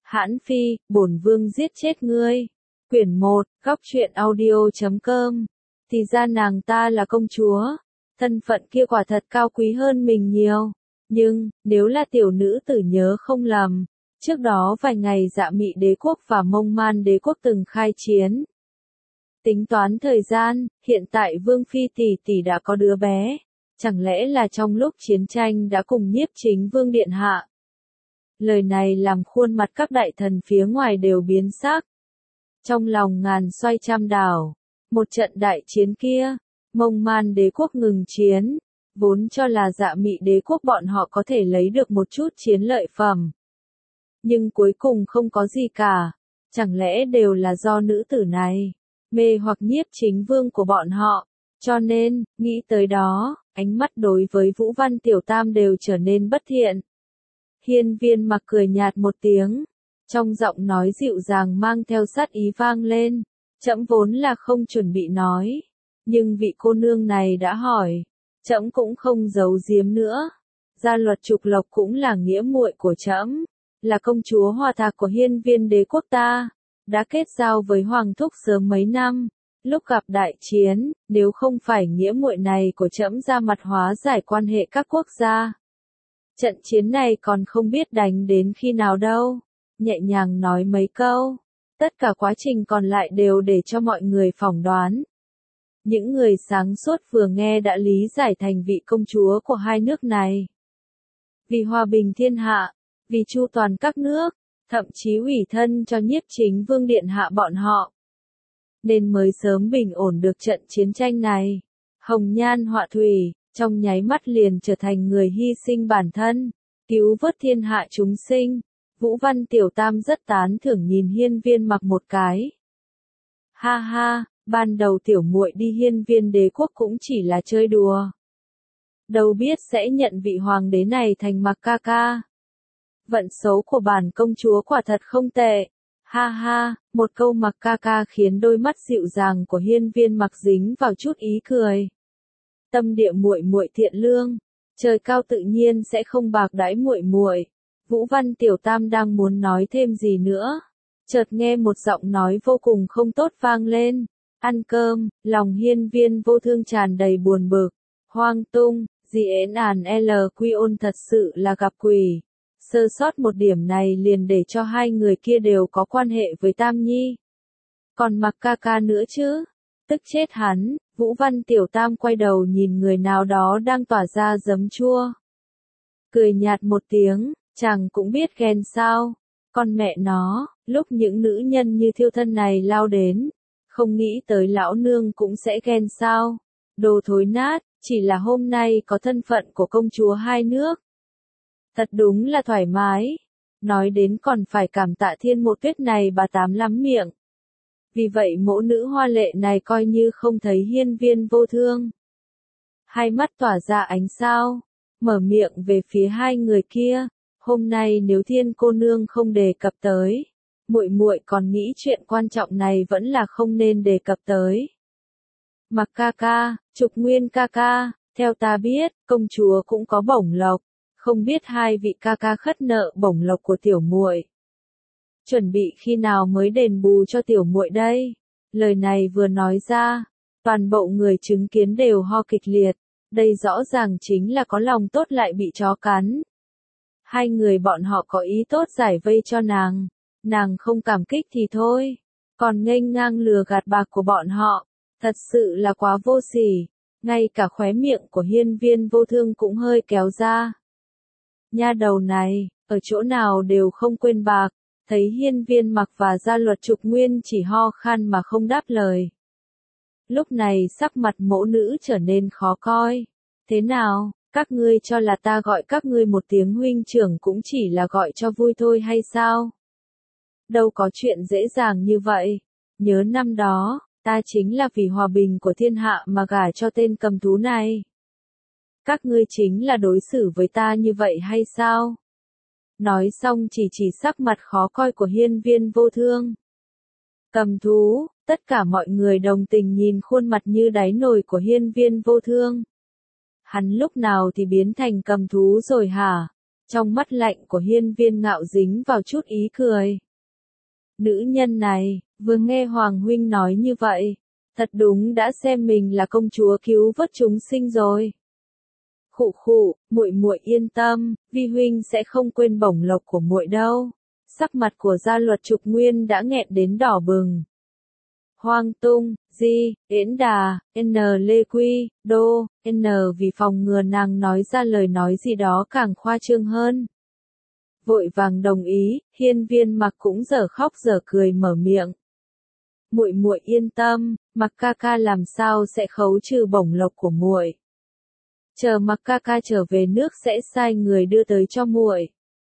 Hãn Phi, bổn vương giết chết ngươi. Quyển 1, góc truyện audio.com. Thì ra nàng ta là công chúa. Thân phận kia quả thật cao quý hơn mình nhiều. Nhưng, nếu là tiểu nữ tử nhớ không lầm, trước đó vài ngày Dạ Mị đế quốc và Mông Man đế quốc từng khai chiến. Tính toán thời gian, hiện tại Vương Phi tỷ tỷ đã có đứa bé. Chẳng lẽ là trong lúc chiến tranh đã cùng Nhiếp Chính Vương điện hạ? Lời này làm khuôn mặt các đại thần phía ngoài đều biến sắc. Trong lòng ngàn xoay trăm đảo, một trận đại chiến kia, Mông Man đế quốc ngừng chiến, vốn cho là Dạ Mị đế quốc bọn họ có thể lấy được một chút chiến lợi phẩm. Nhưng cuối cùng không có gì cả, chẳng lẽ đều là do nữ tử này mê hoặc Nhiếp Chính Vương của bọn họ, cho nên, nghĩ tới đó, ánh mắt đối với Vũ Văn Tiểu Tam đều trở nên bất thiện. Hiên Viên Mặc cười nhạt một tiếng, trong giọng nói dịu dàng mang theo sát ý vang lên, trẫm vốn là không chuẩn bị nói, nhưng vị cô nương này đã hỏi, trẫm cũng không giấu giếm nữa. Gia Luật Trục Lộc cũng là nghĩa muội của trẫm, là công chúa Hoa Thạc của Hiên Viên đế quốc ta, đã kết giao với Hoàng thúc sớm mấy năm, lúc gặp đại chiến, nếu không phải nghĩa muội này của trẫm ra mặt hóa giải quan hệ các quốc gia, trận chiến này còn không biết đánh đến khi nào đâu. Nhẹ nhàng nói mấy câu, tất cả quá trình còn lại đều để cho mọi người phỏng đoán. Những người sáng suốt vừa nghe đã lý giải thành vị công chúa của hai nước này. Vì hòa bình thiên hạ, vì chu toàn các nước, thậm chí ủy thân cho Nhiếp Chính Vương điện hạ bọn họ, nên mới sớm bình ổn được trận chiến tranh này. Hồng nhan họa thủy, trong nháy mắt liền trở thành người hy sinh bản thân, cứu vớt thiên hạ chúng sinh. Vũ Văn Tiểu Tam rất tán thưởng nhìn Hiên Viên Mặc một cái. Ha ha, ban đầu tiểu muội đi Hiên Viên đế quốc cũng chỉ là chơi đùa. Đâu biết sẽ nhận vị hoàng đế này thành Mặc ca ca. Vận xấu của bản công chúa quả thật không tệ. Ha ha, một câu Mặc ca ca khiến đôi mắt dịu dàng của Hiên Viên Mặc dính vào chút ý cười. Tâm địa muội muội thiện lương, trời cao tự nhiên sẽ không bạc đãi muội muội. Vũ Văn Tiểu Tam đang muốn nói thêm gì nữa, chợt nghe một giọng nói vô cùng không tốt vang lên. Ăn cơm, lòng Hiên Viên Vô Thương tràn đầy buồn bực. Hoang tung, gì ến àn quy ôn thật sự là gặp quỷ. Sơ sót một điểm này liền để cho hai người kia đều có quan hệ với Tam Nhi. Còn Mặc ca ca nữa chứ? Tức chết hắn, Vũ Văn Tiểu Tam quay đầu nhìn người nào đó đang tỏa ra giấm chua. Cười nhạt một tiếng. Chàng cũng biết ghen sao, con mẹ nó, lúc những nữ nhân như Thiêu Thân này lao đến, không nghĩ tới lão nương cũng sẽ ghen sao, đồ thối nát, chỉ là hôm nay có thân phận của công chúa hai nước. Thật đúng là thoải mái, nói đến còn phải cảm tạ Thiên Mộ Tuyết này bà tám lắm miệng. Vì vậy mẫu nữ hoa lệ này coi như không thấy Hiên Viên Vô Thương. Hai mắt tỏa ra ánh sao, mở miệng về phía hai người kia. Hôm nay nếu Thiên cô nương không đề cập tới, muội muội còn nghĩ chuyện quan trọng này vẫn là không nên đề cập tới. Mặc ca ca, Trục Nguyên ca ca, theo ta biết, công chúa cũng có bổng lộc, không biết hai vị ca ca khất nợ bổng lộc của tiểu muội. Chuẩn bị khi nào mới đền bù cho tiểu muội đây? Lời này vừa nói ra, toàn bộ người chứng kiến đều ho kịch liệt, đây rõ ràng chính là có lòng tốt lại bị chó cắn. Hai người bọn họ có ý tốt giải vây cho nàng không cảm kích thì thôi, còn nghênh ngang lừa gạt bạc của bọn họ, thật sự là quá vô sỉ, ngay cả khóe miệng của Hiên Viên Vô Thương cũng hơi kéo ra. Nha đầu này, ở chỗ nào đều không quên bạc, thấy Hiên Viên Mặc và Gia Luật Trục Nguyên chỉ ho khan mà không đáp lời. Lúc này sắc mặt mẫu nữ trở nên khó coi, thế nào? Các ngươi cho là ta gọi các ngươi một tiếng huynh trưởng cũng chỉ là gọi cho vui thôi hay sao? Đâu có chuyện dễ dàng như vậy. Nhớ năm đó, ta chính là vì hòa bình của thiên hạ mà gả cho tên cầm thú này. Các ngươi chính là đối xử với ta như vậy hay sao? Nói xong chỉ sắc mặt khó coi của Hiên Viên Vô Thương. Cầm thú, tất cả mọi người đồng tình nhìn khuôn mặt như đáy nồi của Hiên Viên Vô Thương. Hắn lúc nào thì biến thành cầm thú rồi hả? Trong mắt lạnh của hiên viên ngạo dính vào chút ý cười. Nữ nhân này, vừa nghe Hoàng huynh nói như vậy, thật đúng đã xem mình là công chúa cứu vớt chúng sinh rồi. Khụ khụ, muội muội yên tâm, vi huynh sẽ không quên bổng lộc của muội đâu. Sắc mặt của Gia Luật Trục Nguyên đã nghẹn đến đỏ bừng. Hoang Tung, Di, Yến Đà, N Lê Quy, Đô, N vì phòng ngừa nàng nói ra lời nói gì đó càng khoa trương hơn. Vội vàng đồng ý, hiên viên mặc cũng dở khóc dở cười mở miệng. Muội muội yên tâm, mặc ca ca làm sao sẽ khấu trừ bổng lộc của muội. Chờ mặc ca ca trở về nước sẽ sai người đưa tới cho muội.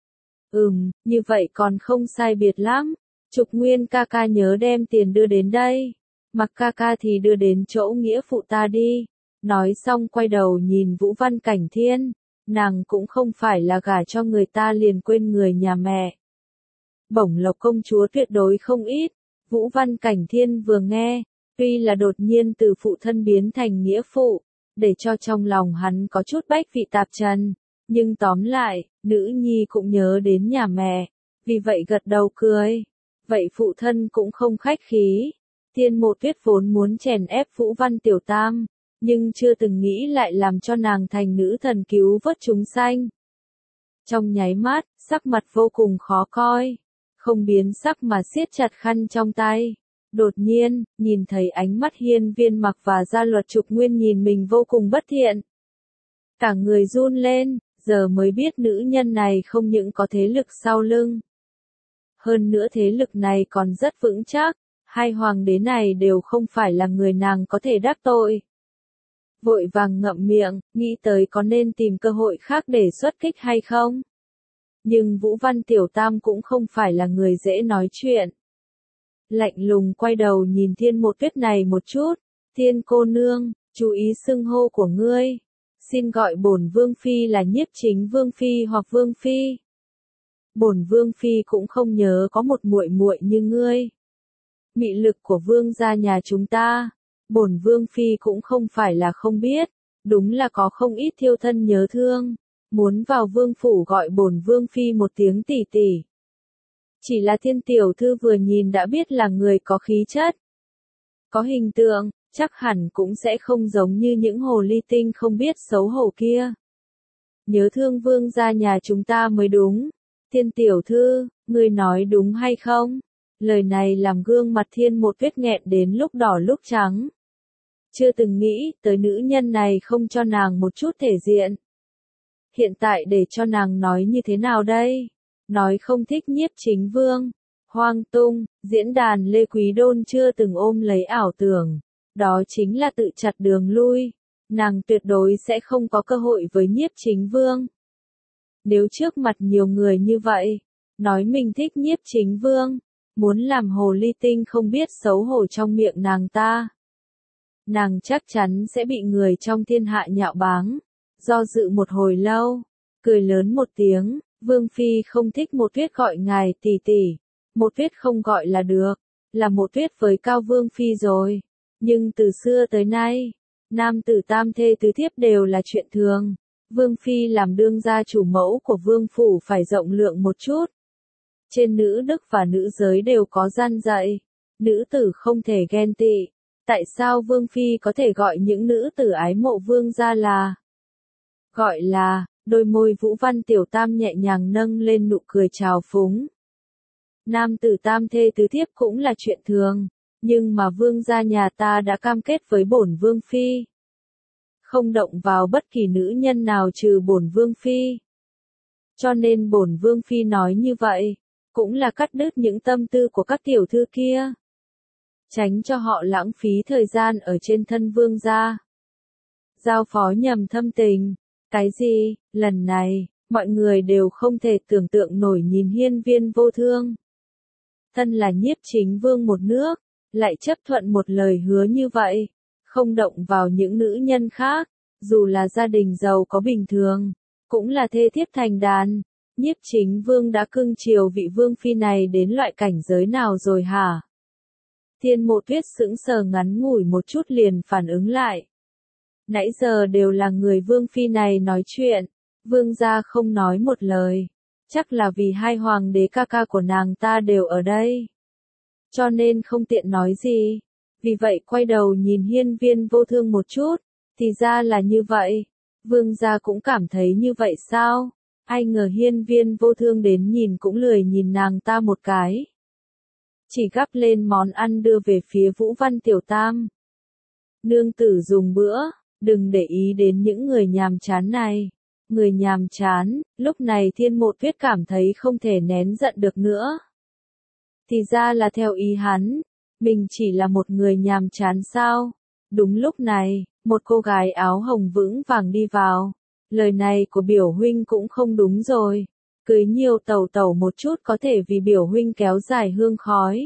Như vậy còn không sai biệt lắm. Trục Nguyên ca ca nhớ đem tiền đưa đến đây. Mặc ca ca thì đưa đến chỗ nghĩa phụ ta đi. Nói xong quay đầu nhìn Vũ Văn Cảnh Thiên. Nàng cũng không phải là gả cho người ta liền quên người nhà mẹ. Bổng lộc công chúa tuyệt đối không ít. Vũ Văn Cảnh Thiên vừa nghe, tuy là đột nhiên từ phụ thân biến thành nghĩa phụ, để cho trong lòng hắn có chút bách vị tạp trần. Nhưng tóm lại, nữ nhi cũng nhớ đến nhà mẹ, vì vậy gật đầu cười. Vậy phụ thân cũng không khách khí. Thiên Mộ Tuyết vốn muốn chèn ép Vũ Văn Tiểu Tam, nhưng chưa từng nghĩ lại làm cho nàng thành nữ thần cứu vớt chúng sanh. Trong nháy mắt, sắc mặt vô cùng khó coi, không biến sắc mà siết chặt khăn trong tay. Đột nhiên, nhìn thấy ánh mắt hiên viên mặc và Gia Luật Trục Nguyên nhìn mình vô cùng bất thiện. Cả người run lên, giờ mới biết nữ nhân này không những có thế lực sau lưng. Hơn nữa thế lực này còn rất vững chắc, hai hoàng đế này đều không phải là người nàng có thể đắc tội. Vội vàng ngậm miệng, nghĩ tới có nên tìm cơ hội khác để xuất kích hay không. Nhưng Vũ Văn Tiểu Tam cũng không phải là người dễ nói chuyện. Lạnh lùng quay đầu nhìn Thiên Mộ Tuyết này một chút. Thiên cô nương, chú ý xưng hô của ngươi. Xin gọi bổn vương phi là Nhiếp Chính vương phi hoặc vương phi. Bổn vương phi cũng không nhớ có một muội muội như ngươi. Mị lực của vương gia nhà chúng ta, bổn vương phi cũng không phải là không biết, đúng là có không ít thiêu thân nhớ thương, muốn vào vương phủ gọi bổn vương phi một tiếng tỷ tỷ. Chỉ là Thiên tiểu thư vừa nhìn đã biết là người có khí chất, có hình tượng, chắc hẳn cũng sẽ không giống như những hồ ly tinh không biết xấu hổ kia. Nhớ thương vương gia nhà chúng ta mới đúng. Thiên tiểu thư, ngươi nói đúng hay không? Lời này làm gương mặt Thiên Mộ Tuyết nghẹn đến lúc đỏ lúc trắng. Chưa từng nghĩ tới nữ nhân này không cho nàng một chút thể diện. Hiện tại để cho nàng nói như thế nào đây? Nói không thích Nhiếp Chính vương. Hoang Tung, diễn đàn Lê Quý Đôn chưa từng ôm lấy ảo tưởng. Đó chính là tự chặt đường lui. Nàng tuyệt đối sẽ không có cơ hội với Nhiếp Chính vương. Nếu trước mặt nhiều người như vậy, nói mình thích Nhiếp Chính vương, muốn làm hồ ly tinh không biết xấu hổ trong miệng nàng ta. Nàng chắc chắn sẽ bị người trong thiên hạ nhạo báng. Do dự một hồi lâu, cười lớn một tiếng, vương phi không thích Mộ Tuyết gọi ngài tỷ tỷ. Mộ Tuyết không gọi là được, là Mộ Tuyết với Cao vương phi rồi. Nhưng từ xưa tới nay, nam tử tam thê tứ thiếp đều là chuyện thường. Vương phi làm đương gia chủ mẫu của vương phủ phải rộng lượng một chút. Trên nữ đức và nữ giới đều có gian dạy. Nữ tử không thể ghen tị. Tại sao vương phi có thể gọi những nữ tử ái mộ vương gia là? Gọi là, đôi môi Vũ Văn Tiểu Tam nhẹ nhàng nâng lên nụ cười trào phúng. Nam tử tam thê tứ thiếp cũng là chuyện thường. Nhưng mà vương gia nhà ta đã cam kết với bổn vương phi. Không động vào bất kỳ nữ nhân nào trừ bổn vương phi. Cho nên bổn vương phi nói như vậy, cũng là cắt đứt những tâm tư của các tiểu thư kia. Tránh cho họ lãng phí thời gian ở trên thân vương gia. Giao phó nhằm thâm tình. Cái gì, lần này, mọi người đều không thể tưởng tượng nổi nhìn hiên viên vô thương. Thân là Nhiếp Chính vương một nước, lại chấp thuận một lời hứa như vậy. Không động vào những nữ nhân khác, dù là gia đình giàu có bình thường, cũng là thê thiếp thành đàn. Nhiếp Chính vương đã cưng chiều vị vương phi này đến loại cảnh giới nào rồi hả? Thiên Mộ Tuyết sững sờ ngắn ngủi một chút liền phản ứng lại. Nãy giờ đều là người vương phi này nói chuyện, Vương gia không nói một lời, chắc là vì hai hoàng đế ca ca của nàng ta đều ở đây, cho nên không tiện nói gì. Vì vậy quay đầu nhìn Hiên Viên Vô Thương một chút, thì ra là như vậy. Vương gia cũng cảm thấy như vậy sao? Ai ngờ Hiên Viên Vô Thương đến nhìn cũng lười nhìn nàng ta một cái. Chỉ gắp lên món ăn đưa về phía Vũ Văn Tiểu Tam. Nương tử dùng bữa, đừng để ý đến những người nhàm chán này. Người nhàm chán, lúc này Thiên Mộ Tuyết cảm thấy không thể nén giận được nữa. Thì ra là theo ý hắn, mình chỉ là một người nhàm chán sao? Đúng lúc này, một cô gái áo hồng vững vàng đi vào. Lời này của biểu huynh cũng không đúng rồi. Cưới nhiều tẩu tẩu một chút có thể vì biểu huynh kéo dài hương khói.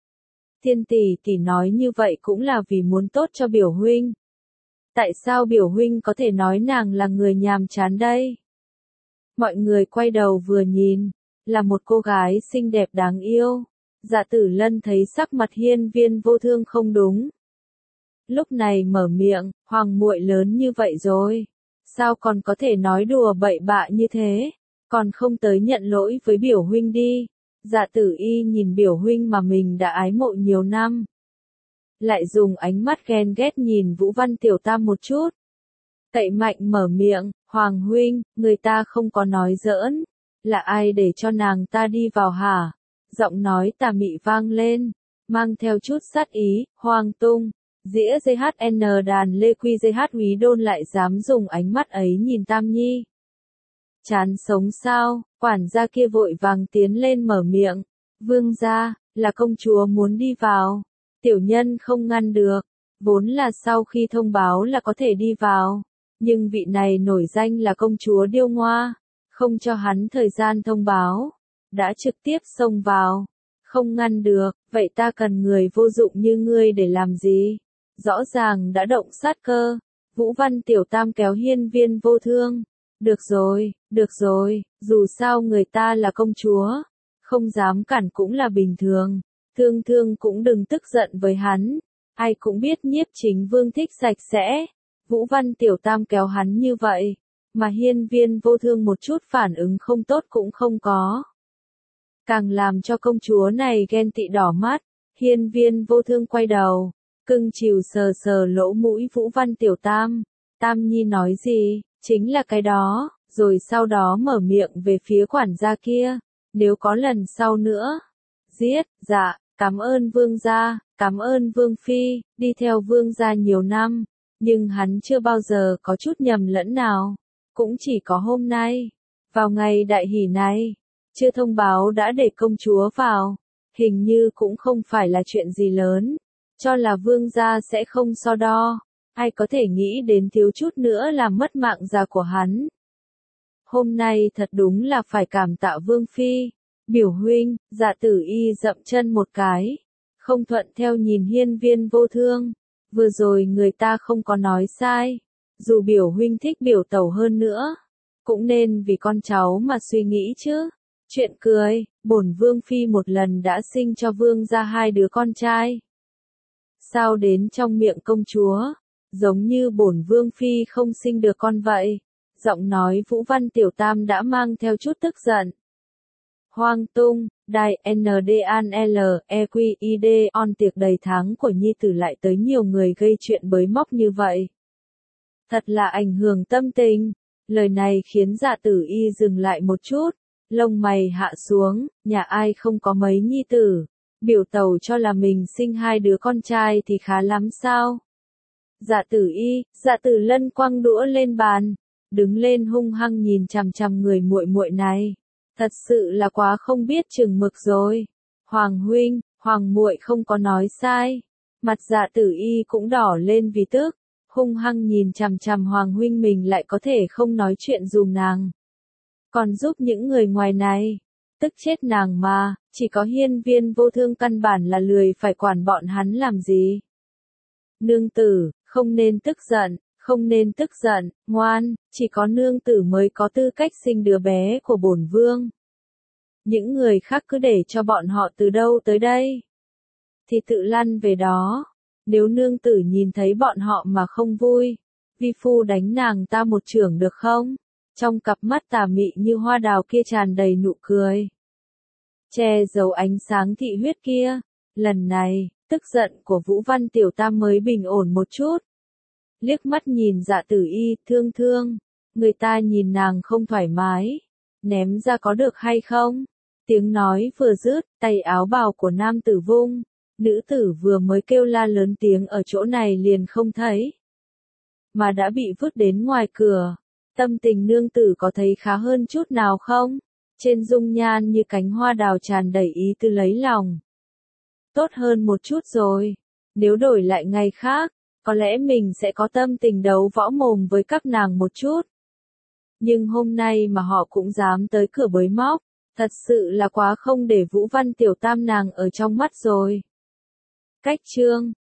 Thiên tỷ tỷ nói như vậy cũng là vì muốn tốt cho biểu huynh. Tại sao biểu huynh có thể nói nàng là người nhàm chán đây? Mọi người quay đầu vừa nhìn, là một cô gái xinh đẹp đáng yêu. Dạ Tử Lân thấy sắc mặt Hiên Viên Vô Thương không đúng. Lúc này mở miệng, hoàng muội lớn như vậy rồi, sao còn có thể nói đùa bậy bạ như thế, còn không tới nhận lỗi với biểu huynh đi. Dạ Tử Y nhìn biểu huynh mà mình đã ái mộ nhiều năm, lại dùng ánh mắt ghen ghét nhìn Vũ Văn Tiểu Tam một chút. Cậy mạnh mở miệng, hoàng huynh, người ta không có nói giỡn, là ai để cho nàng ta đi vào hả? Giọng nói tà mị vang lên, mang theo chút sát ý. Hoàng tung, dĩa GHN đàn Lê Quy GH Úy Đôn lại dám dùng ánh mắt ấy nhìn Tam Nhi. Chán sống sao? Quản gia kia vội vàng tiến lên mở miệng. Vương gia, là công chúa muốn đi vào. Tiểu nhân không ngăn được, vốn là sau khi thông báo là có thể đi vào, nhưng vị này nổi danh là công chúa điêu ngoa, không cho hắn thời gian thông báo, đã trực tiếp xông vào. Không ngăn được, vậy ta cần người vô dụng như ngươi để làm gì? Rõ ràng đã động sát cơ. Vũ Văn Tiểu Tam kéo Hiên Viên Vô Thương. Được rồi, dù sao người ta là công chúa, không dám cản cũng là bình thường. Thương Thương cũng đừng tức giận với hắn, ai cũng biết Nhiếp Chính Vương thích sạch sẽ. Vũ Văn Tiểu Tam kéo hắn như vậy, mà Hiên Viên Vô Thương một chút phản ứng không tốt cũng không có. Càng làm cho công chúa này ghen tị đỏ mắt. Hiên Viên Vô Thương quay đầu, cưng chiều sờ sờ lỗ mũi Vũ Văn Tiểu Tam. Tam Nhi nói gì, chính là cái đó, rồi sau đó mở miệng về phía quản gia kia. Nếu có lần sau nữa, giết. Dạ, cảm ơn vương gia, cảm ơn vương phi, đi theo vương gia nhiều năm, nhưng hắn chưa bao giờ có chút nhầm lẫn nào, cũng chỉ có hôm nay, vào ngày đại hỷ này, chưa thông báo đã để công chúa vào, hình như cũng không phải là chuyện gì lớn, cho là vương gia sẽ không so đo, ai có thể nghĩ đến thiếu chút nữa làm mất mạng già của hắn. Hôm nay thật đúng là phải cảm tạ vương phi. Biểu huynh, Dạ Tử Y dậm chân một cái, không thuận theo nhìn Hiên Viên Vô Thương. Vừa rồi người ta không có nói sai, dù biểu huynh thích biểu tẩu hơn nữa, cũng nên vì con cháu mà suy nghĩ chứ. Chuyện cười, bổn vương phi một lần đã sinh cho vương gia 2 đứa con trai. Sao đến trong miệng công chúa, giống như bổn vương phi không sinh được con vậy. Giọng nói Vũ Văn Tiểu Tam đã mang theo chút tức giận. Hoang tung, đài NDANLEQID on tiệc đầy tháng của nhi tử lại tới nhiều người gây chuyện bới móc như vậy. Thật là ảnh hưởng tâm tình. Lời này khiến Dạ Tử Y dừng lại một chút, lông mày hạ xuống, nhà ai không có mấy nhi tử, biểu tẩu cho là mình sinh 2 đứa con trai thì khá lắm sao? Dạ Tử Y, Dạ Tử Lân quăng đũa lên bàn, đứng lên hung hăng nhìn chằm chằm người muội muội này. Thật sự là quá không biết chừng mực rồi. Hoàng huynh, hoàng muội không có nói sai. Mặt Dạ Tử Y cũng đỏ lên vì tức, hung hăng nhìn chằm chằm hoàng huynh mình lại có thể không nói chuyện dùm nàng. Còn giúp những người ngoài này, tức chết nàng mà, chỉ có Hiên Viên Vô Thương căn bản là lười phải quản bọn hắn làm gì. Nương tử, không nên tức giận. Không nên tức giận, ngoan, chỉ có nương tử mới có tư cách sinh đứa bé của bổn vương. Những người khác cứ để cho bọn họ từ đâu tới đây, thì tự lăn về đó. Nếu nương tử nhìn thấy bọn họ mà không vui, vi phu đánh nàng ta một chưởng được không? Trong cặp mắt tà mị như hoa đào kia tràn đầy nụ cười. Che giấu ánh sáng thị huyết kia. Lần này, tức giận của Vũ Văn Tiểu Tam mới bình ổn một chút. Liếc mắt nhìn Dạ Tử Y, thương thương. Người ta nhìn nàng không thoải mái. Ném ra có được hay không? Tiếng nói vừa dứt, tay áo bào của nam tử vung. Nữ tử vừa mới kêu la lớn tiếng ở chỗ này liền không thấy. Mà đã bị vứt đến ngoài cửa. Tâm tình nương tử có thấy khá hơn chút nào không? Trên dung nhan như cánh hoa đào tràn đầy ý tư lấy lòng. Tốt hơn một chút rồi. Nếu đổi lại ngày khác, có lẽ mình sẽ có tâm tình đấu võ mồm với các nàng một chút. Nhưng hôm nay mà họ cũng dám tới cửa bới móc, thật sự là quá không để Vũ Văn Tiểu Tam nàng ở trong mắt rồi. Cách chương